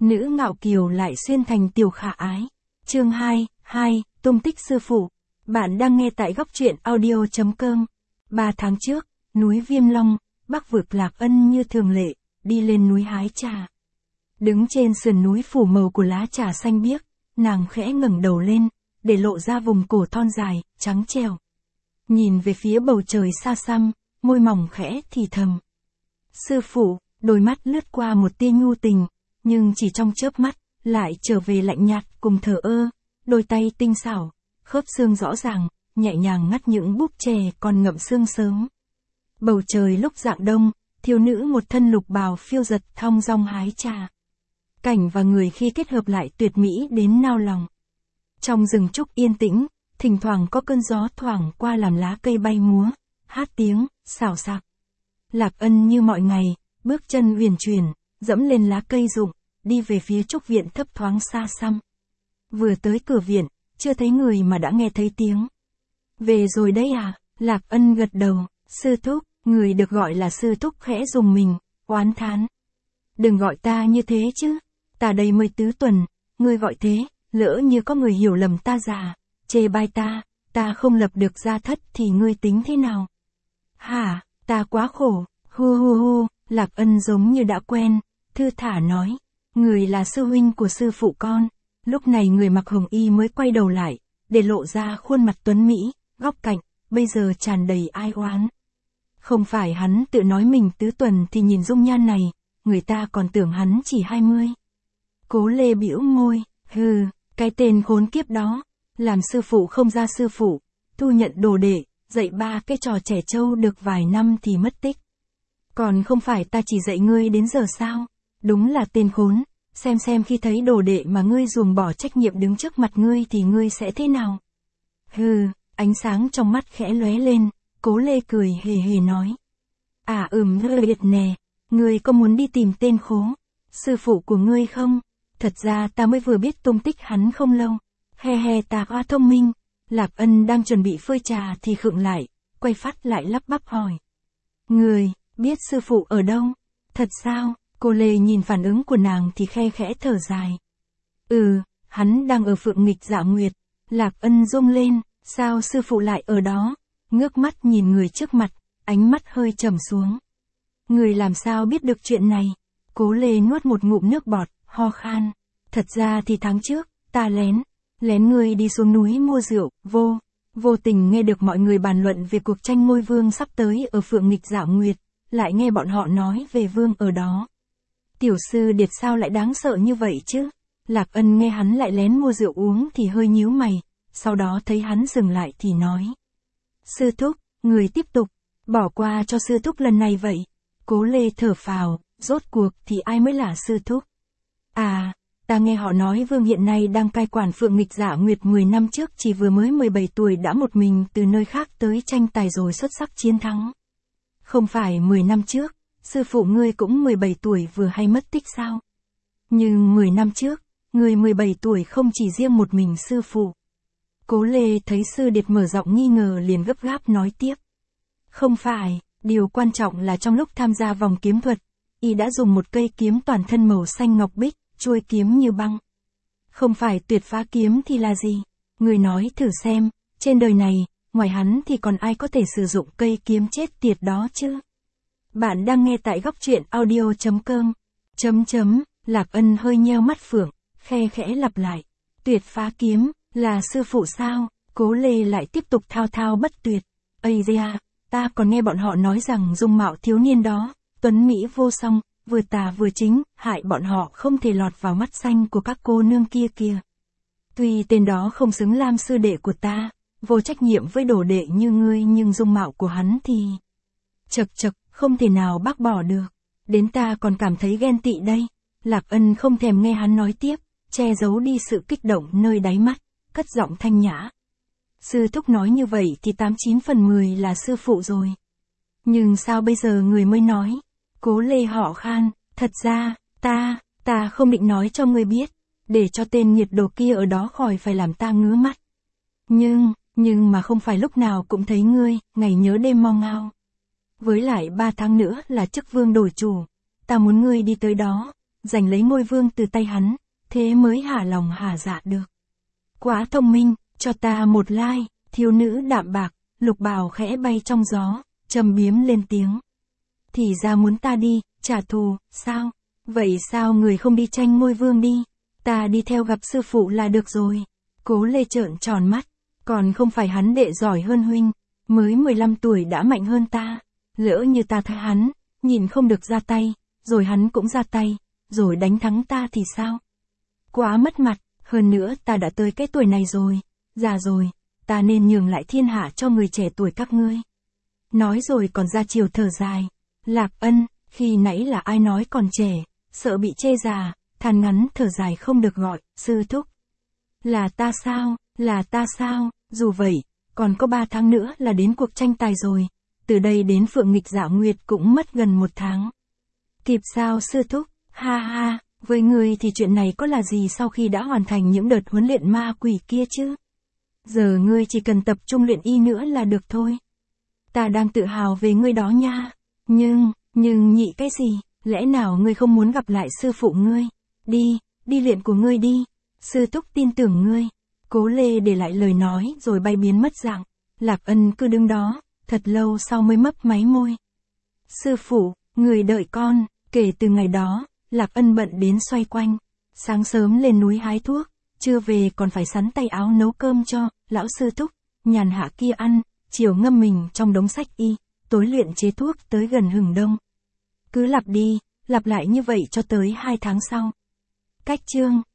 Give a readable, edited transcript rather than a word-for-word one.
nữ ngạo kiều lại xuyên thành tiểu khả ái. Chương 2, tung tích sư phụ. Bạn đang nghe tại góc truyện audio.com. 3 tháng trước, núi Viêm Long, Bắc vực Lạc Ân như thường lệ, đi lên núi hái trà. Đứng trên sườn núi phủ màu của lá trà xanh biếc, nàng khẽ ngẩng đầu lên, để lộ ra vùng cổ thon dài, trắng trẻo. Nhìn về phía bầu trời xa xăm, môi mỏng khẽ thì thầm. Sư phụ, đôi mắt lướt qua một tia nhu tình, nhưng chỉ trong chớp mắt, lại trở về lạnh nhạt cùng thờ ơ, đôi tay tinh xảo, khớp xương rõ ràng, nhẹ nhàng ngắt những búp chè còn ngậm sương sớm. Bầu trời lúc rạng đông, thiếu nữ một thân lục bào phiêu giật thong dong hái trà. Cảnh và người khi kết hợp lại tuyệt mỹ đến nao lòng. Trong rừng trúc yên tĩnh, thỉnh thoảng có cơn gió thoảng qua làm lá cây bay múa, hát tiếng, xào xạc. Lạc Ân như mọi ngày, bước chân huyền chuyển, dẫm lên lá cây rụng, đi về phía trúc viện thấp thoáng xa xăm. Vừa tới cửa viện, chưa thấy người mà đã nghe thấy tiếng. Về rồi đấy à? Lạc Ân gật đầu. Sư thúc, người được gọi là sư thúc khẽ rùng mình, oán thán. Đừng gọi ta như thế chứ, ta đây 14 tuần, ngươi gọi thế, lỡ như có người hiểu lầm ta già, chê bai ta không lập được gia thất thì ngươi tính thế nào? Hả, ta quá khổ, hu, Lạc Ân giống như đã quen, thư thả nói, người là sư huynh của sư phụ con. Lúc này người mặc hồng y mới quay đầu lại, để lộ ra khuôn mặt tuấn mỹ, góc cạnh, bây giờ tràn đầy ai oán. Không phải hắn tự nói mình tứ tuần thì nhìn dung nhan này, người ta còn tưởng hắn chỉ 20. Cố Lê bĩu môi, cái tên khốn kiếp đó, làm sư phụ không ra sư phụ, thu nhận đồ đệ, dạy 3 cái trò trẻ trâu được vài năm thì mất tích. Còn không phải ta chỉ dạy ngươi đến giờ sao, đúng là tên khốn, xem khi thấy đồ đệ mà ngươi ruồng bỏ trách nhiệm đứng trước mặt ngươi thì ngươi sẽ thế nào. Ánh sáng trong mắt khẽ lóe lên, Cố Lê cười hề nói. Liệt nè, ngươi có muốn đi tìm tên khố, sư phụ của ngươi không? Thật ra ta mới vừa biết tung tích hắn không lâu. Ta quá thông minh. Lạc Ân đang chuẩn bị phơi trà thì khựng lại, quay phát lại lắp bắp hỏi. Người, biết sư phụ ở đâu? Thật sao? Cô Lê nhìn phản ứng của nàng thì khẽ thở dài. Hắn đang ở Phượng Nghịch Dạ Nguyệt. Lạc Ân rung lên, sao sư phụ lại ở đó? Ngước mắt nhìn người trước mặt, ánh mắt hơi trầm xuống. Người làm sao biết được chuyện này? Cố Lê nuốt một ngụm nước bọt, ho khan. Thật ra thì tháng trước, ta lén ngươi đi xuống núi mua rượu, vô tình nghe được mọi người bàn luận về cuộc tranh ngôi vương sắp tới ở Phượng Nghịch Dạ Nguyệt, lại nghe bọn họ nói về vương ở đó. Tiểu sư Điệt sao lại đáng sợ như vậy chứ? Lạc Ân nghe hắn lại lén mua rượu uống thì hơi nhíu mày, sau đó thấy hắn dừng lại thì nói. Sư thúc, người tiếp tục, bỏ qua cho sư thúc lần này vậy. Cố Lê thở phào, rốt cuộc thì ai mới là sư thúc? Ta nghe họ nói vương hiện nay đang cai quản Phượng Nghịch Dạ Nguyệt 10 năm trước chỉ vừa mới 17 tuổi đã một mình từ nơi khác tới tranh tài rồi xuất sắc chiến thắng. Không phải 10 năm trước, sư phụ ngươi cũng 17 tuổi vừa hay mất tích sao? Nhưng 10 năm trước, người 17 tuổi không chỉ riêng một mình sư phụ. Cố Lê thấy sư Điệt mở giọng nghi ngờ liền gấp gáp nói tiếp. Không phải, điều quan trọng là trong lúc tham gia vòng kiếm thuật, y đã dùng một cây kiếm toàn thân màu xanh ngọc bích, chuôi kiếm như băng. Không phải tuyệt phá kiếm thì là gì? Người nói thử xem, trên đời này, ngoài hắn thì còn ai có thể sử dụng cây kiếm chết tiệt đó chứ? Bạn đang nghe tại góc truyện audio.com. Lạc Ân hơi nheo mắt phượng, khẽ lặp lại. Tuyệt phá kiếm, là sư phụ sao? Cố Lê lại tiếp tục thao bất tuyệt. Ta còn nghe bọn họ nói rằng dung mạo thiếu niên đó, tuấn mỹ vô song, vừa tà vừa chính, hại bọn họ không thể lọt vào mắt xanh của các cô nương kia. Tuy tên đó không xứng làm sư đệ của ta, vô trách nhiệm với đồ đệ như ngươi nhưng dung mạo của hắn thì... Chật, không thể nào bác bỏ được. Đến ta còn cảm thấy ghen tị đây. Lạc Ân không thèm nghe hắn nói tiếp, che giấu đi sự kích động nơi đáy mắt, cất giọng thanh nhã. Sư thúc nói như vậy thì 89 phần 10 là sư phụ rồi. Nhưng sao bây giờ người mới nói? Cố Lê họ khan, thật ra, ta không định nói cho ngươi biết, để cho tên nhiệt đồ kia ở đó khỏi phải làm ta ngứa mắt. Nhưng mà không phải lúc nào cũng thấy ngươi, ngày nhớ đêm mong ngao. Với lại 3 tháng nữa là chức vương đổi chủ, ta muốn ngươi đi tới đó, giành lấy ngôi vương từ tay hắn, thế mới hả lòng hả dạ được. Quá thông minh, cho ta một like, thiếu nữ đạm bạc, lục bào khẽ bay trong gió, trầm biếm lên tiếng. Thì ra muốn ta đi, trả thù, sao? Vậy sao người không đi tranh ngôi vương đi? Ta đi theo gặp sư phụ là được rồi. Cố Lê trợn tròn mắt, còn không phải hắn đệ giỏi hơn huynh, mới 15 tuổi đã mạnh hơn ta. Lỡ như ta thấy hắn, nhìn không được ra tay, rồi hắn cũng ra tay, rồi đánh thắng ta thì sao? Quá mất mặt, hơn nữa ta đã tới cái tuổi này rồi, già rồi, ta nên nhường lại thiên hạ cho người trẻ tuổi các ngươi. Nói rồi còn ra chiều thở dài. Lạc Ân, khi nãy là ai nói còn trẻ, sợ bị chê già, than ngắn thở dài không được gọi, sư thúc. Là ta sao, dù vậy, còn có 3 tháng nữa là đến cuộc tranh tài rồi, từ đây đến Phượng Nghịch Dạ Nguyệt cũng mất gần 1 tháng. Kịp sao sư thúc, ha ha, với người thì chuyện này có là gì sau khi đã hoàn thành những đợt huấn luyện ma quỷ kia chứ? Giờ ngươi chỉ cần tập trung luyện y nữa là được thôi. Ta đang tự hào về ngươi đó nha. Nhưng nhị cái gì, lẽ nào ngươi không muốn gặp lại sư phụ ngươi? Đi luyện của ngươi đi. Sư thúc tin tưởng ngươi. Cố Lê để lại lời nói rồi bay biến mất dạng. Lạc Ân cứ đứng đó, thật lâu sau mới mấp máy môi. Sư phụ, người đợi con. Kể từ ngày đó, Lạc Ân bận đến xoay quanh. Sáng sớm lên núi hái thuốc, trưa về còn phải sắn tay áo nấu cơm cho lão sư thúc, nhàn hạ kia ăn, chiều ngâm mình trong đống sách y, tối luyện chế thuốc tới gần hừng đông. Cứ lặp đi, lặp lại như vậy cho tới 2 tháng sau. Cách chương